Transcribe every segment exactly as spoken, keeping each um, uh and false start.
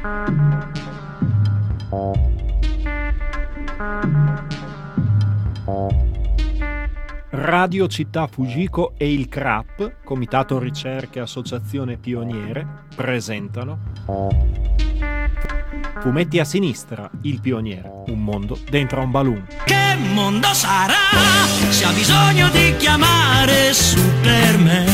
Radio Città Fujiko e il C R A P, Comitato Ricerche Associazione Pioniere, presentano Fumetti a sinistra, il pioniere, un mondo dentro a un balloon. Che mondo sarà se ha bisogno di chiamare Superman?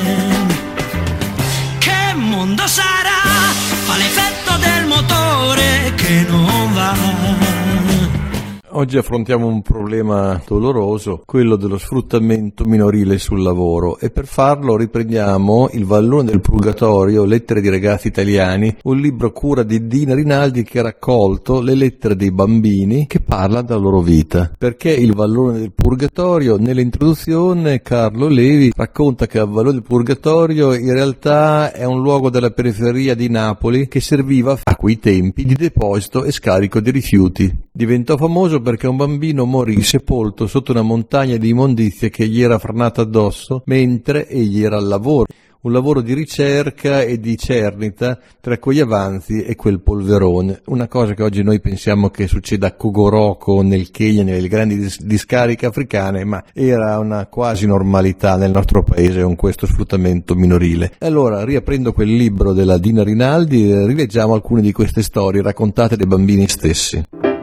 Che mondo sarà? Fa l'effetto del motore che non va. Oggi affrontiamo un problema doloroso, quello dello sfruttamento minorile sul lavoro, e per farlo riprendiamo Il vallone del purgatorio, lettere di ragazzi italiani, un libro a cura di Dina Rinaldi che ha raccolto le lettere dei bambini che parlano della loro vita. Perché il vallone del purgatorio? Nell'introduzione Carlo Levi racconta che il vallone del purgatorio in realtà è un luogo della periferia di Napoli che serviva a quei tempi di deposito e scarico di rifiuti. Diventò famoso perché un bambino morì sepolto sotto una montagna di immondizie che gli era franata addosso mentre egli era al lavoro. Un lavoro di ricerca e di cernita tra quegli avanzi e quel polverone. Una cosa che oggi noi pensiamo che succeda a Kogoroko, nel Kenya, nelle grandi dis- discariche africane, ma era una quasi normalità nel nostro paese con questo sfruttamento minorile. E allora, riaprendo quel libro della Dina Rinaldi, rileggiamo alcune di queste storie raccontate dai bambini stessi.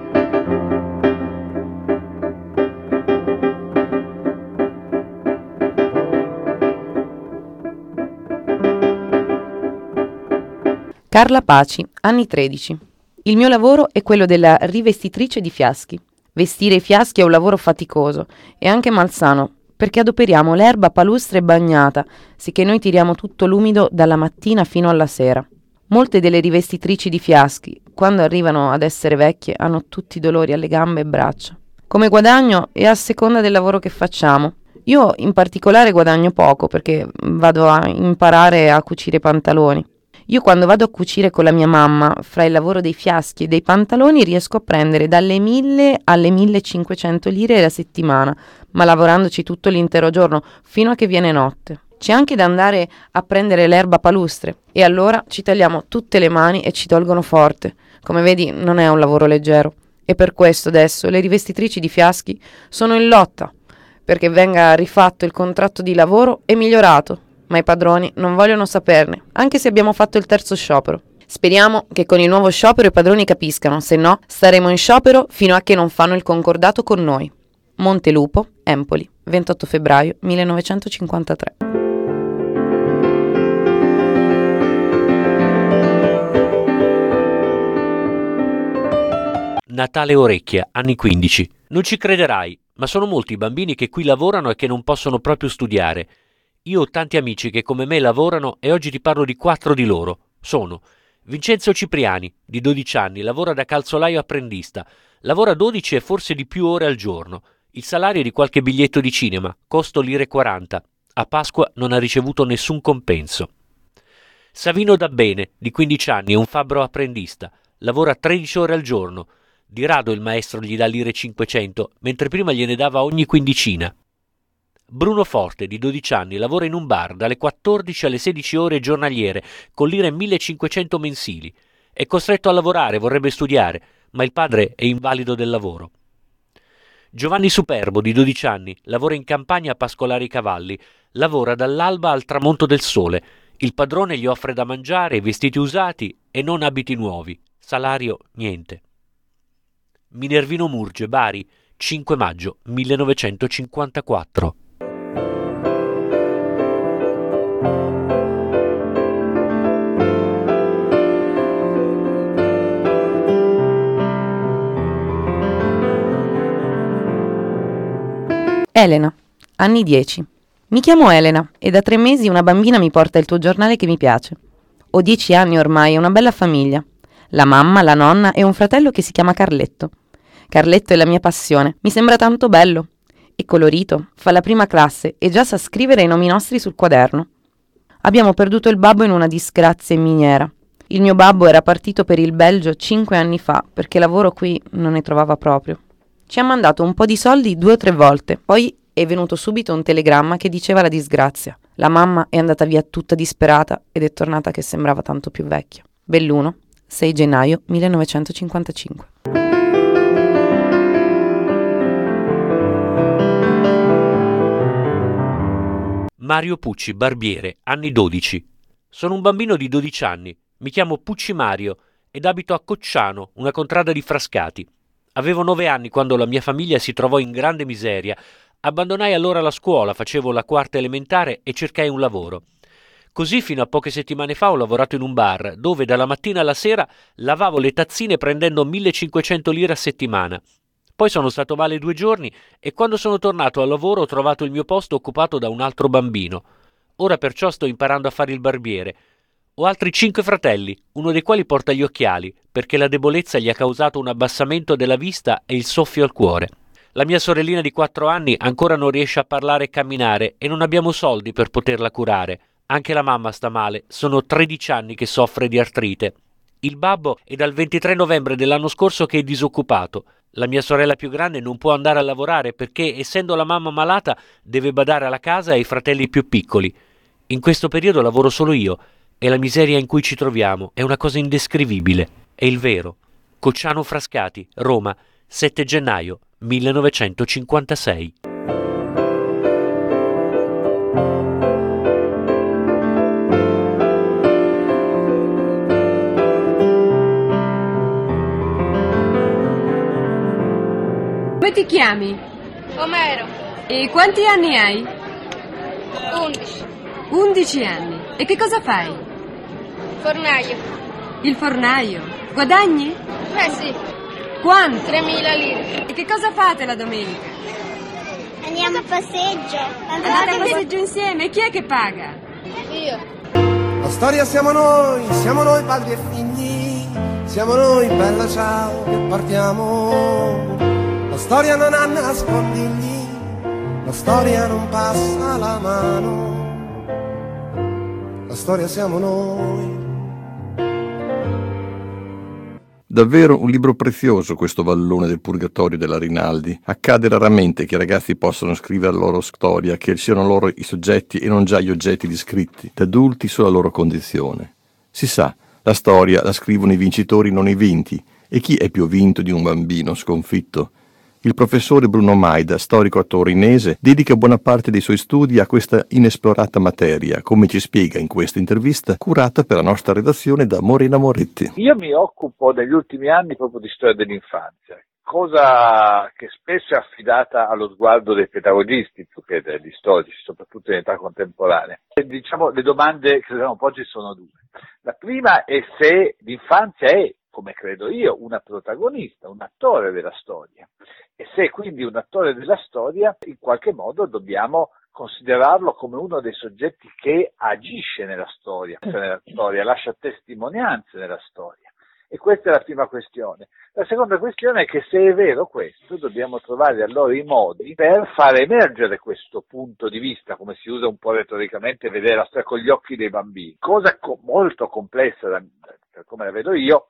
Carla Paci, anni tredici. Il mio lavoro è quello della rivestitrice di fiaschi. Vestire i fiaschi è un lavoro faticoso e anche malsano, perché adoperiamo l'erba palustre e bagnata, sicché noi tiriamo tutto l'umido dalla mattina fino alla sera. Molte delle rivestitrici di fiaschi, quando arrivano ad essere vecchie, hanno tutti dolori alle gambe e braccia. Come guadagno è a seconda del lavoro che facciamo. Io in particolare guadagno poco, perché vado a imparare a cucire pantaloni. Io quando vado a cucire con la mia mamma, fra il lavoro dei fiaschi e dei pantaloni, riesco a prendere dalle mille alle millecinquecento lire la settimana, ma lavorandoci tutto l'intero giorno, fino a che viene notte. C'è anche da andare a prendere l'erba palustre, e allora ci tagliamo tutte le mani e ci tolgono forte. Come vedi, non è un lavoro leggero. E per questo adesso le rivestitrici di fiaschi sono in lotta, perché venga rifatto il contratto di lavoro e migliorato. Ma i padroni non vogliono saperne, anche se abbiamo fatto il terzo sciopero. Speriamo che con il nuovo sciopero i padroni capiscano, se no staremo in sciopero fino a che non fanno il concordato con noi. Montelupo, Empoli, ventotto febbraio millenovecentocinquantatré. Natale Orecchia, anni quindici. Non ci crederai, ma sono molti i bambini che qui lavorano e che non possono proprio studiare. Io ho tanti amici che come me lavorano e oggi ti parlo di quattro di loro. Sono Vincenzo Cipriani, di dodici anni, lavora da calzolaio apprendista. Lavora dodici e forse di più ore al giorno. Il salario è di qualche biglietto di cinema, costo lire quaranta. A Pasqua non ha ricevuto nessun compenso. Savino Dabbene, di quindici anni, è un fabbro apprendista. Lavora tredici ore al giorno. Di rado il maestro gli dà lire cinquecento, mentre prima gliene dava ogni quindicina. Bruno Forte, di dodici anni, lavora in un bar dalle quattordici alle sedici ore giornaliere, con lire millecinquecento mensili. È costretto a lavorare, vorrebbe studiare, ma il padre è invalido del lavoro. Giovanni Superbo, di dodici anni, lavora in campagna a pascolare i cavalli. Lavora dall'alba al tramonto del sole. Il padrone gli offre da mangiare, vestiti usati e non abiti nuovi. Salario niente. Minervino Murge, Bari, cinque maggio millenovecentocinquantaquattro. Elena, anni dieci. Mi chiamo Elena e da tre mesi una bambina mi porta il tuo giornale che mi piace. Ho dieci anni ormai e una bella famiglia. La mamma, la nonna e un fratello che si chiama Carletto. Carletto è la mia passione, mi sembra tanto bello. È colorito, fa la prima classe e già sa scrivere i nomi nostri sul quaderno. Abbiamo perduto il babbo in una disgrazia in miniera. Il mio babbo era partito per il Belgio cinque anni fa perché lavoro qui non ne trovava proprio. Ci ha mandato un po' di soldi due o tre volte, poi è venuto subito un telegramma che diceva la disgrazia. La mamma è andata via tutta disperata ed è tornata che sembrava tanto più vecchia. Belluno, sei gennaio millenovecentocinquantacinque. Mario Pucci, barbiere, anni dodici. Sono un bambino di dodici anni, mi chiamo Pucci Mario ed abito a Cocciano, una contrada di Frascati. Avevo nove anni quando la mia famiglia si trovò in grande miseria. Abbandonai allora la scuola, facevo la quarta elementare e cercai un lavoro. Così fino a poche settimane fa ho lavorato in un bar, dove dalla mattina alla sera lavavo le tazzine prendendo millecinquecento lire a settimana. Poi sono stato male due giorni e quando sono tornato al lavoro ho trovato il mio posto occupato da un altro bambino. Ora perciò sto imparando a fare il barbiere. Ho altri cinque fratelli, uno dei quali porta gli occhiali, perché la debolezza gli ha causato un abbassamento della vista e il soffio al cuore. La mia sorellina di quattro anni ancora non riesce a parlare e camminare e non abbiamo soldi per poterla curare. Anche la mamma sta male, sono tredici anni che soffre di artrite. Il babbo è dal ventitré novembre dell'anno scorso che è disoccupato. La mia sorella più grande non può andare a lavorare perché, essendo la mamma malata, deve badare alla casa e ai fratelli più piccoli. In questo periodo lavoro solo io e la miseria in cui ci troviamo è una cosa indescrivibile. È il vero. Cocciano Frascati, Roma, sette gennaio millenovecentocinquantasei. Come ti chiami? Omero. E quanti anni hai? undici. undici anni. E che cosa fai? Fornaio. Il fornaio. Guadagni? Beh sì, Quanto? tremila lire. E che cosa fate la domenica? Andiamo a passeggio. Andate a passeggio insieme. E chi è che paga? Io. La storia siamo noi, siamo noi padri e figli, siamo noi, bella ciao, che partiamo. La storia non ha nascondigli, la storia non passa la mano, la storia siamo noi. Davvero un libro prezioso questo Vallone del Purgatorio della Rinaldi. Accade raramente che i ragazzi possano scrivere la loro storia, che siano loro i soggetti e non già gli oggetti descritti, da adulti sulla loro condizione. Si sa, la storia la scrivono i vincitori, non i vinti. E chi è più vinto di un bambino sconfitto? Il professore Bruno Maida, storico torinese, dedica buona parte dei suoi studi a questa inesplorata materia, come ci spiega in questa intervista curata per la nostra redazione da Morena Moretti. Io mi occupo negli ultimi anni proprio di storia dell'infanzia, cosa che spesso è affidata allo sguardo dei pedagogisti più che degli storici, soprattutto in età contemporanea. E, diciamo, le domande che dobbiamo porci sono due. La prima è se l'infanzia è, come credo io, una protagonista, un attore della storia. E se quindi un attore della storia, in qualche modo dobbiamo considerarlo come uno dei soggetti che agisce nella storia, nella storia, lascia testimonianze nella storia. E questa è la prima questione. La seconda questione è che se è vero questo, dobbiamo trovare allora i modi per far emergere questo punto di vista, come si usa un po' retoricamente, vedere la storia con gli occhi dei bambini. Cosa co- molto complessa, da, per come la vedo io.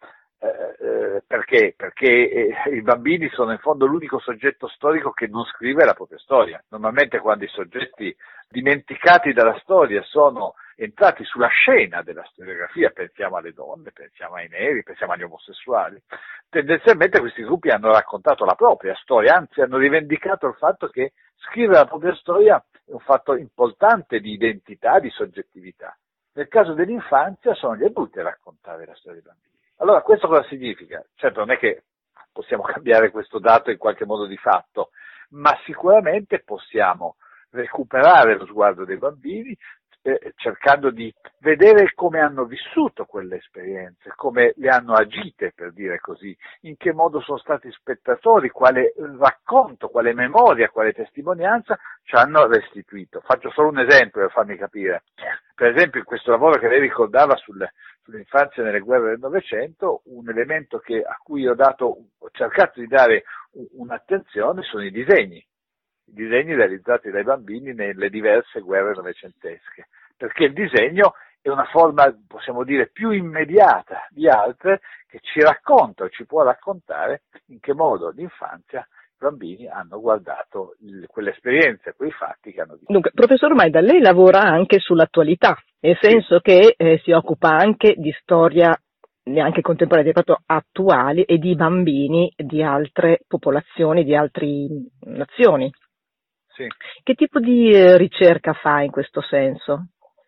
Eh, perché? Perché eh, i bambini sono in fondo l'unico soggetto storico che non scrive la propria storia. Normalmente quando i soggetti dimenticati dalla storia sono entrati sulla scena della storiografia, pensiamo alle donne, pensiamo ai neri, pensiamo agli omosessuali, tendenzialmente questi gruppi hanno raccontato la propria storia, anzi hanno rivendicato il fatto che scrivere la propria storia è un fatto importante di identità, di soggettività. Nel caso dell'infanzia sono gli adulti a raccontare la storia dei bambini. Allora, questo cosa significa? Certo, non è che possiamo cambiare questo dato in qualche modo di fatto, ma sicuramente possiamo recuperare lo sguardo dei bambini eh, cercando di vedere come hanno vissuto quelle esperienze, come le hanno agite, per dire così, in che modo sono stati spettatori, quale racconto, quale memoria, quale testimonianza ci hanno restituito. Faccio solo un esempio per farmi capire. Per esempio, in questo lavoro che lei ricordava sul, sull'infanzia nelle guerre del Novecento, un elemento che, a cui ho, dato, ho cercato di dare un'attenzione sono i disegni. I disegni realizzati dai bambini nelle diverse guerre novecentesche, perché il disegno è una forma, possiamo dire, più immediata di altre che ci racconta o ci può raccontare in che modo l'infanzia i bambini hanno guardato il, quelle esperienze, quei fatti che hanno visto. Dunque, professor Maida, lei lavora anche sull'attualità, nel senso che eh, si occupa anche di storia neanche contemporanei, proprio attuali, e di bambini di altre popolazioni, di altre nazioni. Sì. Che tipo di eh, ricerca fa in questo senso?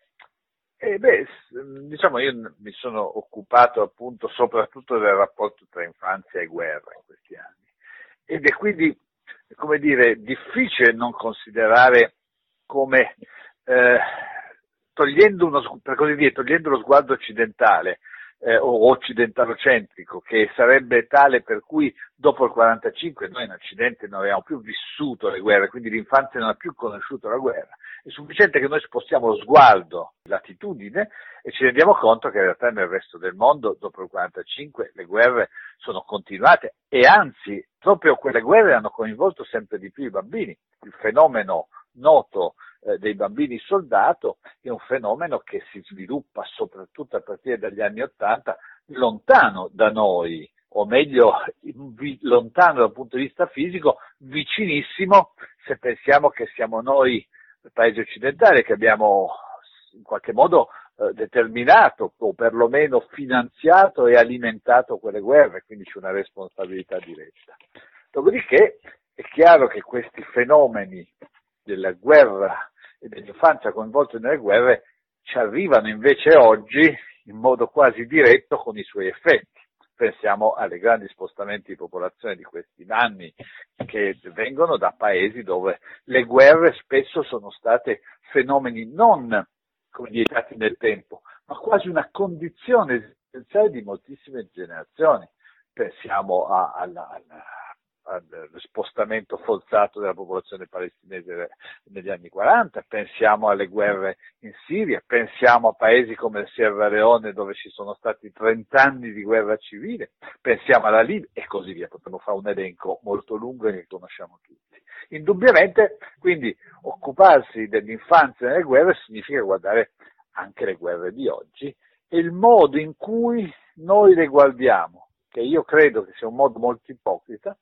Eh beh, diciamo, io mi sono occupato appunto soprattutto del rapporto tra infanzia e guerra in questi anni, ed è quindi, come dire, difficile non considerare come eh, togliendo uno, per così dire, togliendo lo sguardo occidentale eh, o occidentalocentrico, che sarebbe tale per cui dopo il quarantacinque noi in Occidente non abbiamo più vissuto le guerre, quindi l'infanzia non ha più conosciuto la guerra. È sufficiente che noi spostiamo lo sguardo, l'attitudine, e ci rendiamo conto che in realtà nel resto del mondo dopo il quarantacinque le guerre sono continuate, e anzi proprio quelle guerre hanno coinvolto sempre di più i bambini. Il fenomeno noto eh, dei bambini soldato è un fenomeno che si sviluppa soprattutto a partire dagli anni Ottanta, lontano da noi, o meglio vi, lontano dal punto di vista fisico, vicinissimo se pensiamo che siamo noi paesi occidentali che abbiamo in qualche modo eh, determinato o perlomeno finanziato e alimentato quelle guerre, quindi c'è una responsabilità diretta. Dopodiché è chiaro che questi fenomeni della guerra e dell'infanzia coinvolta nelle guerre ci arrivano invece oggi in modo quasi diretto con i suoi effetti. Pensiamo alle grandi spostamenti di popolazione di questi anni che vengono da paesi dove le guerre spesso sono state fenomeni non, come dire, dati nel tempo, ma quasi una condizione esistenziale di moltissime generazioni. Pensiamo a, alla, alla, allo spostamento forzato della popolazione palestinese negli anni quaranta, pensiamo alle guerre in Siria, pensiamo a paesi come il Sierra Leone dove ci sono stati trent'anni di guerra civile, pensiamo alla Libia e così via. Potremmo fare un elenco molto lungo che conosciamo tutti. Indubbiamente, quindi, occuparsi dell'infanzia nelle guerre significa guardare anche le guerre di oggi e il modo in cui noi le guardiamo, che io credo che sia un modo molto ipocrita.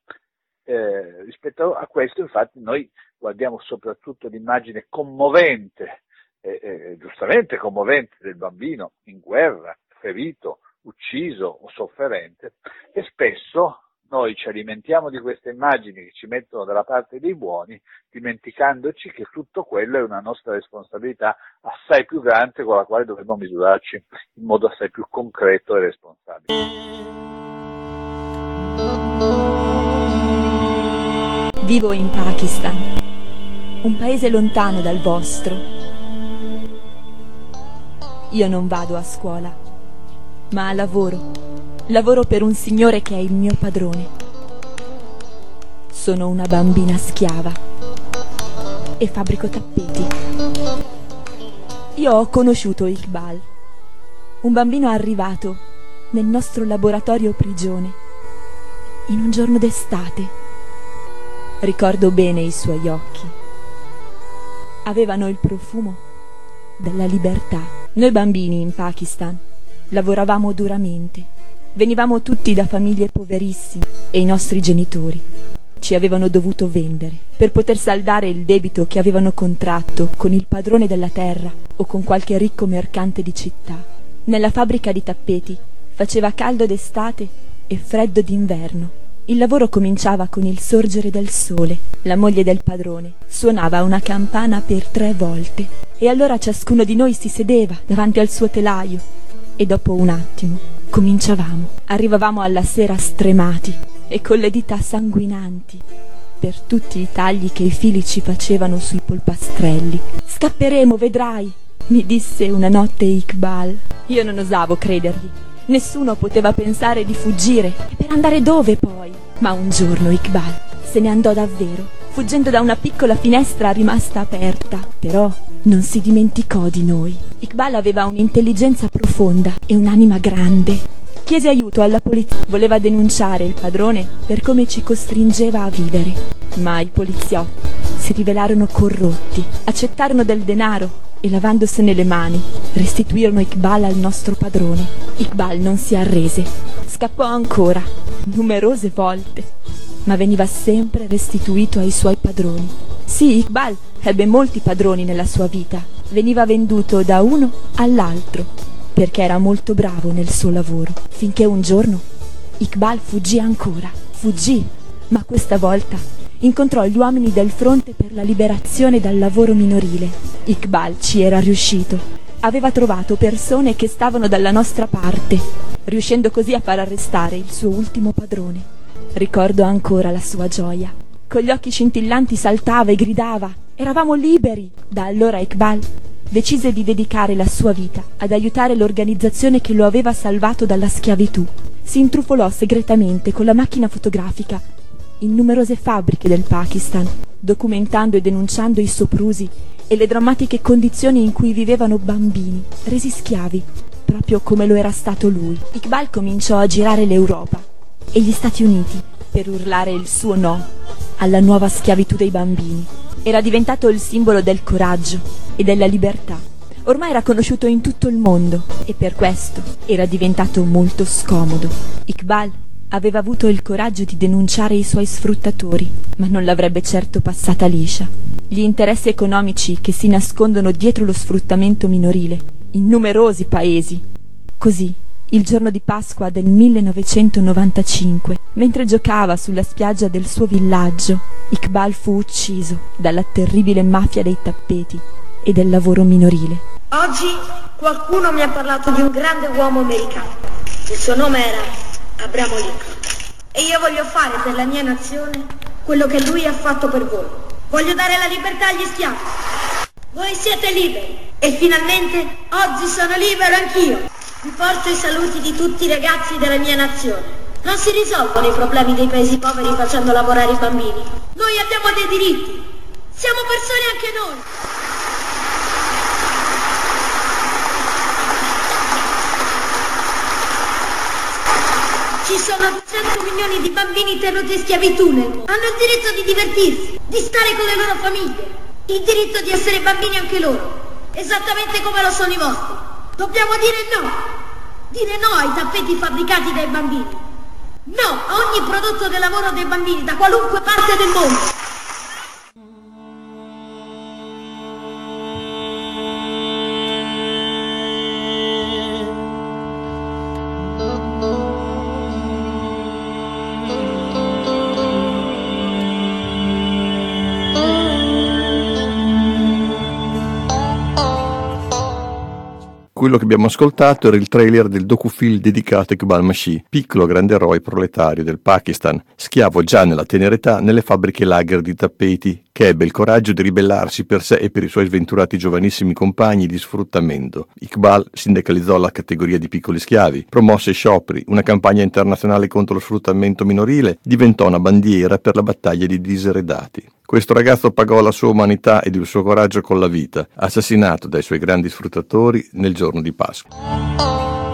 Eh, rispetto a questo, infatti, noi guardiamo soprattutto l'immagine commovente, eh, eh, giustamente commovente, del bambino in guerra, ferito, ucciso o sofferente, e spesso noi ci alimentiamo di queste immagini che ci mettono dalla parte dei buoni, dimenticandoci che tutto quello è una nostra responsabilità assai più grande con la quale dovremmo misurarci in modo assai più concreto e responsabile. Vivo in Pakistan, un paese lontano dal vostro. Io non vado a scuola, ma lavoro. Lavoro per un signore che è il mio padrone. Sono una bambina schiava e fabbrico tappeti. Io ho conosciuto Iqbal, un bambino arrivato nel nostro laboratorio prigione in un giorno d'estate. Ricordo bene i suoi occhi. Avevano il profumo della libertà. Noi bambini in Pakistan lavoravamo duramente. Venivamo tutti da famiglie poverissime e i nostri genitori ci avevano dovuto vendere per poter saldare il debito che avevano contratto con il padrone della terra o con qualche ricco mercante di città. Nella fabbrica di tappeti faceva caldo d'estate e freddo d'inverno. Il lavoro cominciava con il sorgere del sole. La moglie del padrone suonava una campana per tre volte e allora ciascuno di noi si sedeva davanti al suo telaio e dopo un attimo cominciavamo. Arrivavamo alla sera stremati e con le dita sanguinanti per tutti i tagli che i fili ci facevano sui polpastrelli. Scapperemo, vedrai, mi disse una notte Iqbal. Io non osavo credergli. Nessuno poteva pensare di fuggire. E per andare dove poi? Ma un giorno Iqbal se ne andò davvero, fuggendo da una piccola finestra rimasta aperta. Però non si dimenticò di noi. Iqbal aveva un'intelligenza profonda e un'anima grande. Chiese aiuto alla polizia. Voleva denunciare il padrone per come ci costringeva a vivere. Ma i poliziotti si rivelarono corrotti. Accettarono del denaro e lavandosene le mani restituirono Iqbal al nostro padrone. Iqbal non si arrese, scappò ancora, numerose volte, ma veniva sempre restituito ai suoi padroni. Sì, Iqbal ebbe molti padroni nella sua vita, veniva venduto da uno all'altro, perché era molto bravo nel suo lavoro, finché un giorno Iqbal fuggì ancora, fuggì, ma questa volta incontrò gli uomini del fronte per la liberazione dal lavoro minorile. Iqbal ci era riuscito, aveva trovato persone che stavano dalla nostra parte, riuscendo così a far arrestare il suo ultimo padrone. Ricordo ancora la sua gioia. Con gli occhi scintillanti saltava e gridava: eravamo liberi! Da allora Iqbal decise di dedicare la sua vita ad aiutare l'organizzazione che lo aveva salvato dalla schiavitù. Si intrufolò segretamente con la macchina fotografica in numerose fabbriche del Pakistan, documentando e denunciando i soprusi e le drammatiche condizioni in cui vivevano bambini, resi schiavi, proprio come lo era stato lui. Iqbal cominciò a girare l'Europa e gli Stati Uniti per urlare il suo no alla nuova schiavitù dei bambini. Era diventato il simbolo del coraggio e della libertà. Ormai era conosciuto in tutto il mondo e per questo era diventato molto scomodo. Iqbal aveva avuto il coraggio di denunciare i suoi sfruttatori, ma non l'avrebbe certo passata liscia. Gli interessi economici che si nascondono dietro lo sfruttamento minorile in numerosi paesi. Così, il giorno di Pasqua del millenovecentonovantacinque, mentre giocava sulla spiaggia del suo villaggio, Iqbal fu ucciso dalla terribile mafia dei tappeti e del lavoro minorile. Oggi qualcuno mi ha parlato di un grande uomo americano. Il suo nome era Abraham Lincoln. E io voglio fare per la mia nazione quello che lui ha fatto per voi. Voglio dare la libertà agli schiavi. Voi siete liberi. E finalmente oggi sono libero anch'io. Vi porto i saluti di tutti i ragazzi della mia nazione. Non si risolvono i problemi dei paesi poveri facendo lavorare i bambini. Noi abbiamo dei diritti. Siamo persone anche noi. Ci sono duecento milioni di bambini tenuti in schiavitù nel mondo. Hanno il diritto di divertirsi, di stare con le loro famiglie, il diritto di essere bambini anche loro, esattamente come lo sono i vostri. Dobbiamo dire no, dire no ai tappeti fabbricati dai bambini, no a ogni prodotto del lavoro dei bambini da qualunque parte del mondo. Quello che abbiamo ascoltato era il trailer del docufilm dedicato a Iqbal Masih, piccolo grande eroe proletario del Pakistan, schiavo già nella tenera età nelle fabbriche lager di tappeti, che ebbe il coraggio di ribellarsi per sé e per i suoi sventurati giovanissimi compagni di sfruttamento. Iqbal sindacalizzò la categoria di piccoli schiavi, promosse scioperi, una campagna internazionale contro lo sfruttamento minorile, diventò una bandiera per la battaglia dei diseredati. Questo ragazzo pagò la sua umanità ed il suo coraggio con la vita, assassinato dai suoi grandi sfruttatori nel giorno di Pasqua.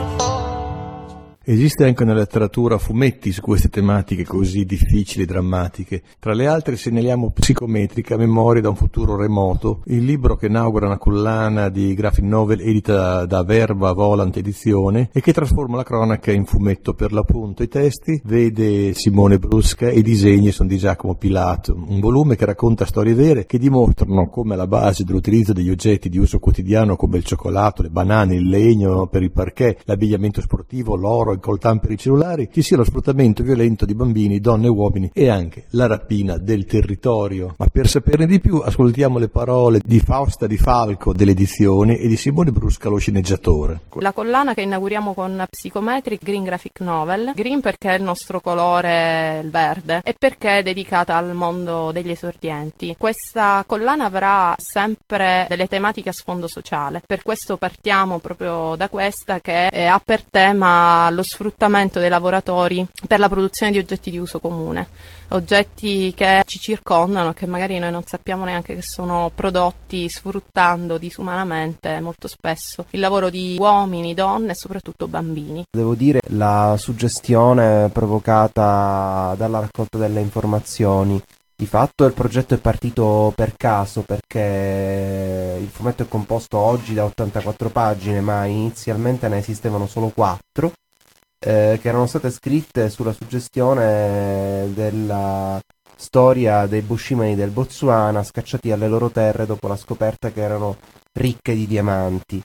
Esiste anche nella letteratura fumetti su queste tematiche così difficili e drammatiche. Tra le altre segnaliamo Psicometrica, Memorie da un futuro remoto, il libro che inaugura una collana di graphic novel edita da Verba Volant Edizione e che trasforma la cronaca in fumetto per l'appunto. I testi vede Simone Brusca e i disegni sono di Giacomo Pilato, un volume che racconta storie vere che dimostrano come alla base dell'utilizzo degli oggetti di uso quotidiano come il cioccolato, le banane, il legno per il parquet, l'abbigliamento sportivo, l'oro, il coltan per i cellulari, ci sia lo sfruttamento violento di bambini, donne e uomini e anche la rapina del territorio. Ma per saperne di più ascoltiamo le parole di Fausta Di Falco dell'edizione e di Simone Brusca, lo sceneggiatore. La collana che inauguriamo con Psicometric Green Graphic Novel, green perché è il nostro colore, il verde, e perché è dedicata al mondo degli esordienti. Questa collana avrà sempre delle tematiche a sfondo sociale, per questo partiamo proprio da questa che ha per tema lo sfruttamento dei lavoratori per la produzione di oggetti di uso comune, oggetti che ci circondano, che magari noi non sappiamo neanche che sono prodotti sfruttando disumanamente molto spesso il lavoro di uomini, donne e soprattutto bambini. Devo dire la suggestione provocata dalla raccolta delle informazioni. Di fatto il progetto è partito per caso perché il fumetto è composto oggi da ottantaquattro pagine, ma inizialmente ne esistevano solo quattro. Eh, che erano state scritte sulla suggestione della storia dei bushimani del Botswana scacciati alle loro terre dopo la scoperta che erano ricche di diamanti.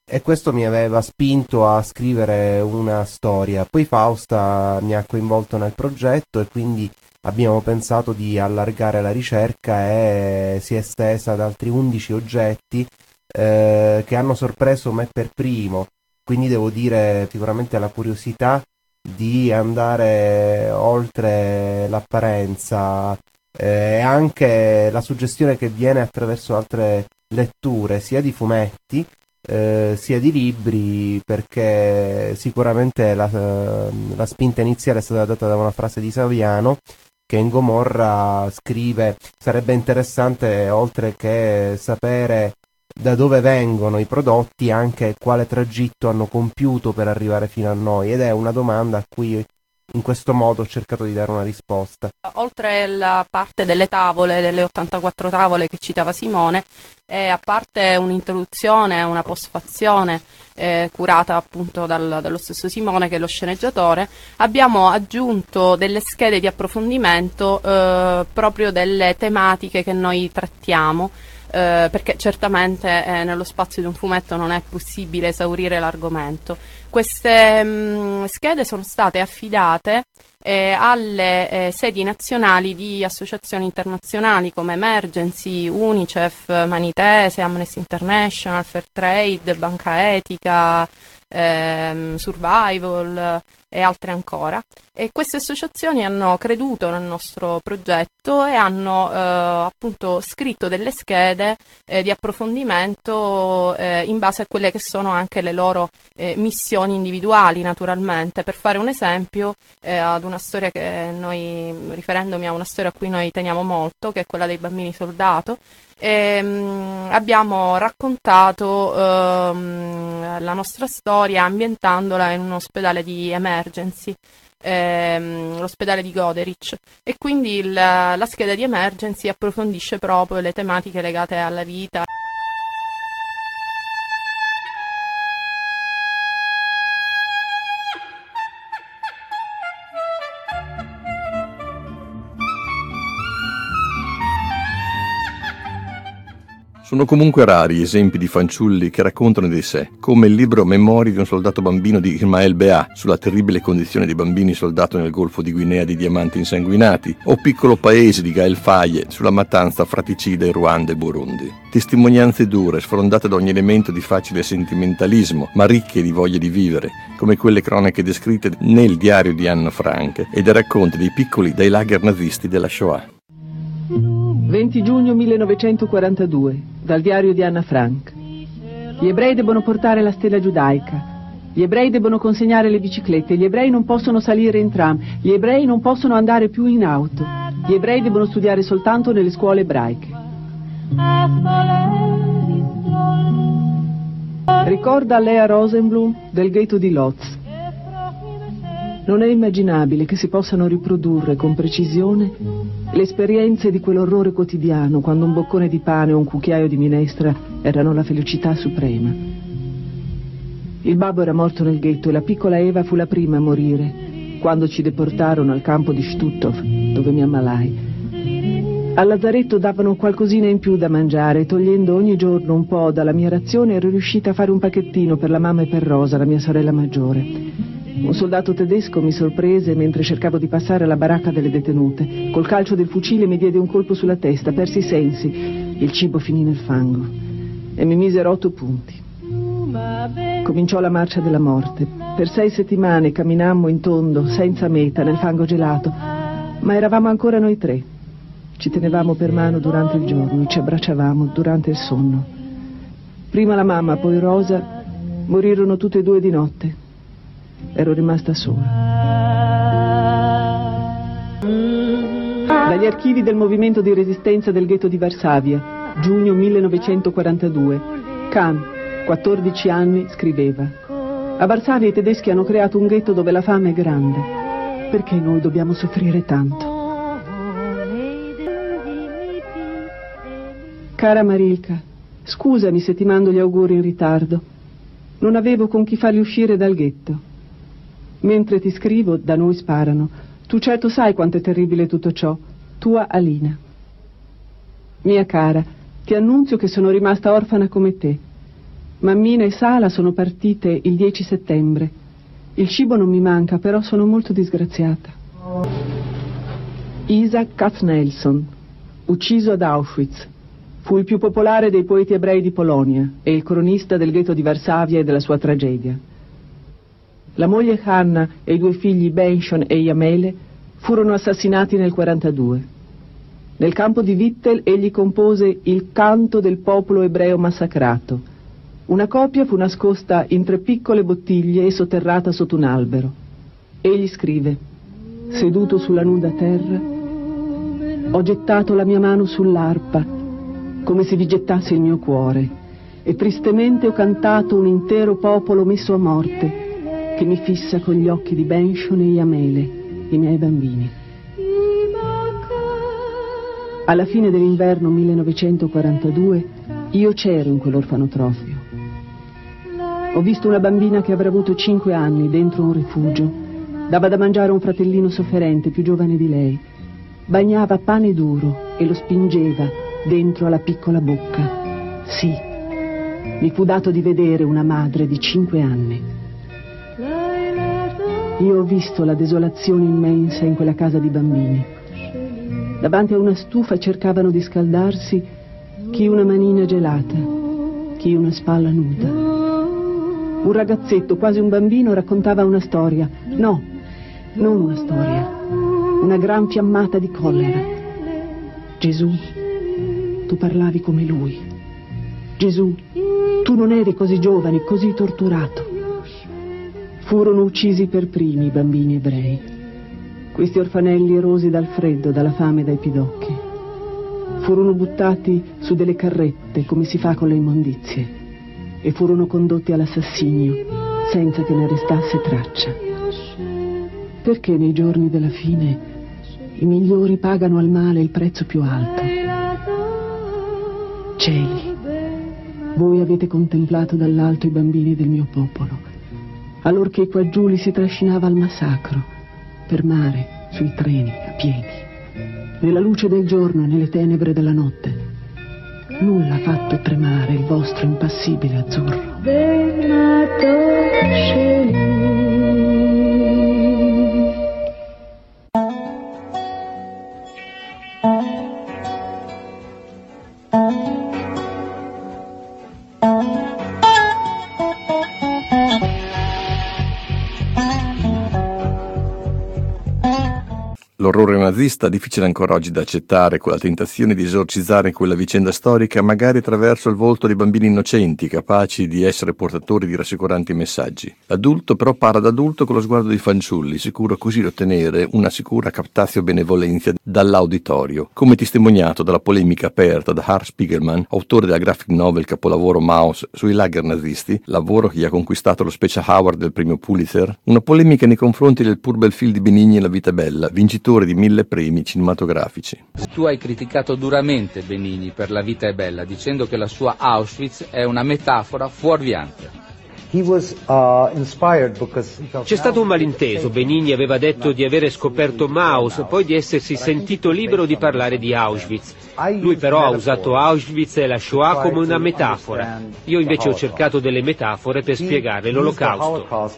e questo mi aveva spinto a scrivere una storia. Poi Fausta mi ha coinvolto nel progetto e quindi abbiamo pensato di allargare la ricerca e si è estesa ad altri undici oggetti eh, che hanno sorpreso me per primo, quindi devo dire sicuramente la curiosità di andare oltre l'apparenza e eh, anche la suggestione che viene attraverso altre letture sia di fumetti eh, sia di libri, perché sicuramente la, la spinta iniziale è stata data da una frase di Saviano che in Gomorra scrive: sarebbe interessante, oltre che sapere da dove vengono i prodotti, anche quale tragitto hanno compiuto per arrivare fino a noi, ed è una domanda a cui in questo modo ho cercato di dare una risposta. Oltre alla parte delle tavole, delle ottantaquattro tavole che citava Simone, e a parte un'introduzione, una postfazione eh, curata appunto dal, dallo stesso Simone, che è lo sceneggiatore, abbiamo aggiunto delle schede di approfondimento eh, proprio delle tematiche che noi trattiamo. Eh, perché certamente eh, nello spazio di un fumetto non è possibile esaurire l'argomento. Queste mh, schede sono state affidate eh, alle eh, sedi nazionali di associazioni internazionali come Emergency, Unicef, Manitese, Amnesty International, Fairtrade, Banca Etica, ehm, Survival e altre ancora, e queste associazioni hanno creduto nel nostro progetto e hanno eh, appunto scritto delle schede eh, di approfondimento eh, in base a quelle che sono anche le loro eh, missioni individuali, naturalmente. Per fare un esempio eh, ad una storia che noi, riferendomi a una storia a cui noi teniamo molto, che è quella dei bambini soldato, E, um, abbiamo raccontato um, la nostra storia ambientandola in un ospedale di emergency, ehm, l'ospedale di Goderich, e quindi il, la scheda di emergency approfondisce proprio le tematiche legate alla vita. Sono comunque rari gli esempi di fanciulli che raccontano di sé, come il libro Memorie di un soldato bambino di Ismael Beà sulla terribile condizione dei bambini soldato nel Golfo di Guinea di diamanti insanguinati, o Piccolo Paese di Gaël Faye sulla mattanza fratricida in Ruanda e Burundi. Testimonianze dure, sfrondate da ogni elemento di facile sentimentalismo, ma ricche di voglia di vivere, come quelle cronache descritte nel diario di Anne Frank e dai racconti dei piccoli dai lager nazisti della Shoah. venti giugno millenovecentoquarantadue, dal diario di Anna Frank. Gli ebrei debbono portare la stella giudaica, gli ebrei debbono consegnare le biciclette, gli ebrei non possono salire in tram, gli ebrei non possono andare più in auto, gli ebrei debbono studiare soltanto nelle scuole ebraiche. Ricorda Lea Rosenblum del ghetto di Lodz. Non è immaginabile che si possano riprodurre con precisione le esperienze di quell'orrore quotidiano, quando un boccone di pane o un cucchiaio di minestra erano la felicità suprema. Il babbo era morto nel ghetto e la piccola Eva fu la prima a morire, quando ci deportarono al campo di Stutthof, dove mi ammalai. Al lazzaretto davano qualcosina in più da mangiare e, togliendo ogni giorno un po' dalla mia razione, ero riuscita a fare un pacchettino per la mamma e per Rosa, la mia sorella maggiore. Un soldato tedesco mi sorprese mentre cercavo di passare alla baracca delle detenute. Col calcio del fucile mi diede un colpo sulla testa, persi i sensi. Il cibo finì nel fango e mi misero otto punti. Cominciò la marcia della morte. Per sei settimane camminammo in tondo, senza meta, nel fango gelato, ma eravamo ancora noi tre. Ci tenevamo per mano durante il giorno e ci abbracciavamo durante il sonno. Prima la mamma, poi Rosa, morirono tutte e due di notte. Ero rimasta sola. Dagli archivi del movimento di resistenza del ghetto di Varsavia, giugno millenovecentoquarantadue, Kahn, quattordici anni, scriveva: a Varsavia i tedeschi hanno creato un ghetto dove la fame è grande. Perché noi dobbiamo soffrire tanto? Cara Marilka, scusami se ti mando gli auguri in ritardo. Non avevo con chi farli uscire dal ghetto. Mentre ti scrivo, da noi sparano. Tu certo sai quanto è terribile tutto ciò. Tua Alina. Mia cara, ti annunzio che sono rimasta orfana come te. Mammina e Sala sono partite il dieci settembre. Il cibo non mi manca, però sono molto disgraziata. Isaac Katznelson, ucciso ad Auschwitz. Fu il più popolare dei poeti ebrei di Polonia e il cronista del ghetto di Varsavia e della sua tragedia. La moglie Hanna e i due figli Benshon e Yamele furono assassinati nel quarantadue. Nel campo di Vittel egli compose il canto del popolo ebreo massacrato. Una copia fu nascosta in tre piccole bottiglie e sotterrata sotto un albero. Egli scrive: seduto sulla nuda terra, ho gettato la mia mano sull'arpa, come se vi gettasse il mio cuore, e tristemente ho cantato un intero popolo messo a morte, che mi fissa con gli occhi di Benshon e Yamele, i miei bambini. Alla fine dell'inverno millenovecentoquarantadue io c'ero in quell'orfanotrofio. Ho visto una bambina che avrà avuto cinque anni dentro un rifugio. Dava da mangiare a un fratellino sofferente più giovane di lei. Bagnava pane duro e lo spingeva dentro alla piccola bocca. Sì, mi fu dato di vedere una madre di cinque anni. Io ho visto la desolazione immensa in quella casa di bambini. Davanti a una stufa cercavano di scaldarsi chi una manina gelata, chi una spalla nuda. Un ragazzetto, quasi un bambino, raccontava una storia. No, non una storia, una gran fiammata di collera. Gesù, tu parlavi come lui. Gesù, tu non eri così giovane, così torturato. Furono uccisi per primi i bambini ebrei. Questi orfanelli erosi dal freddo, dalla fame e dai pidocchi. Furono buttati su delle carrette, come si fa con le immondizie, e furono condotti all'assassinio senza che ne restasse traccia. Perché nei giorni della fine i migliori pagano al male il prezzo più alto? Cieli, voi avete contemplato dall'alto i bambini del mio popolo, allorché qua giù li si trascinava al massacro, per mare, sui treni, a piedi, nella luce del giorno e nelle tenebre della notte. Nulla ha fatto tremare il vostro impassibile azzurro. L'orrore nazista, difficile ancora oggi da accettare, con la tentazione di esorcizzare quella vicenda storica, magari attraverso il volto di bambini innocenti, capaci di essere portatori di rassicuranti messaggi. L'adulto però parla d'adulto con lo sguardo di fanciulli, sicuro così di ottenere una sicura captatio benevolenza dall'auditorio, come testimoniato dalla polemica aperta da Art Spiegelman, autore della graphic novel capolavoro Maus sui lager nazisti, lavoro che gli ha conquistato lo Special Award del premio Pulitzer, una polemica nei confronti del pur bel film di Benigni e La vita è bella, vincitore di mille premi cinematografici. Tu hai criticato duramente Benigni per La vita è bella, dicendo che la sua Auschwitz è una metafora fuorviante. C'è stato un malinteso. Benigni aveva detto di avere scoperto Maus, poi di essersi sentito libero di parlare di Auschwitz. Lui però ha usato Auschwitz e la Shoah come una metafora. Io invece ho cercato delle metafore per spiegare l'Olocausto.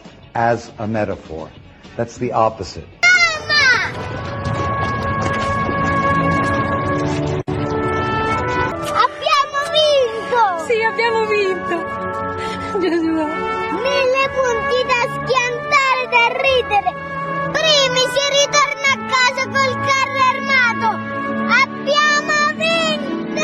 Sì, abbiamo vinto! Gesù! Mille punti da schiantare, da ridere! Primi si ritorna a casa col carro armato! Abbiamo vinto!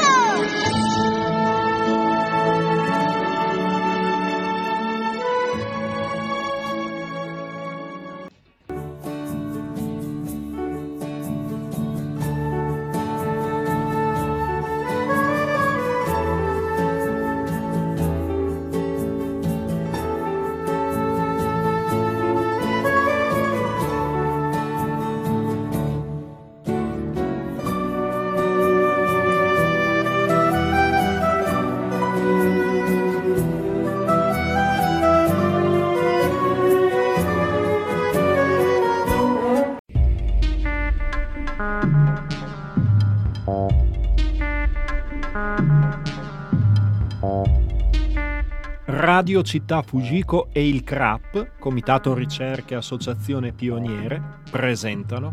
Radio Città Fujiko e il C R A P, Comitato Ricerche Associazione Pioniere, presentano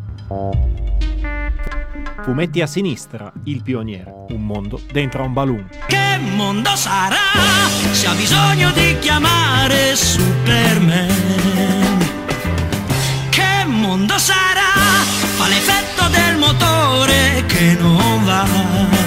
Fumetti a sinistra, il pioniere, un mondo dentro a un balloon. Che mondo sarà se ha bisogno di chiamare Superman? Che mondo sarà? Fa l'effetto del motore che non va.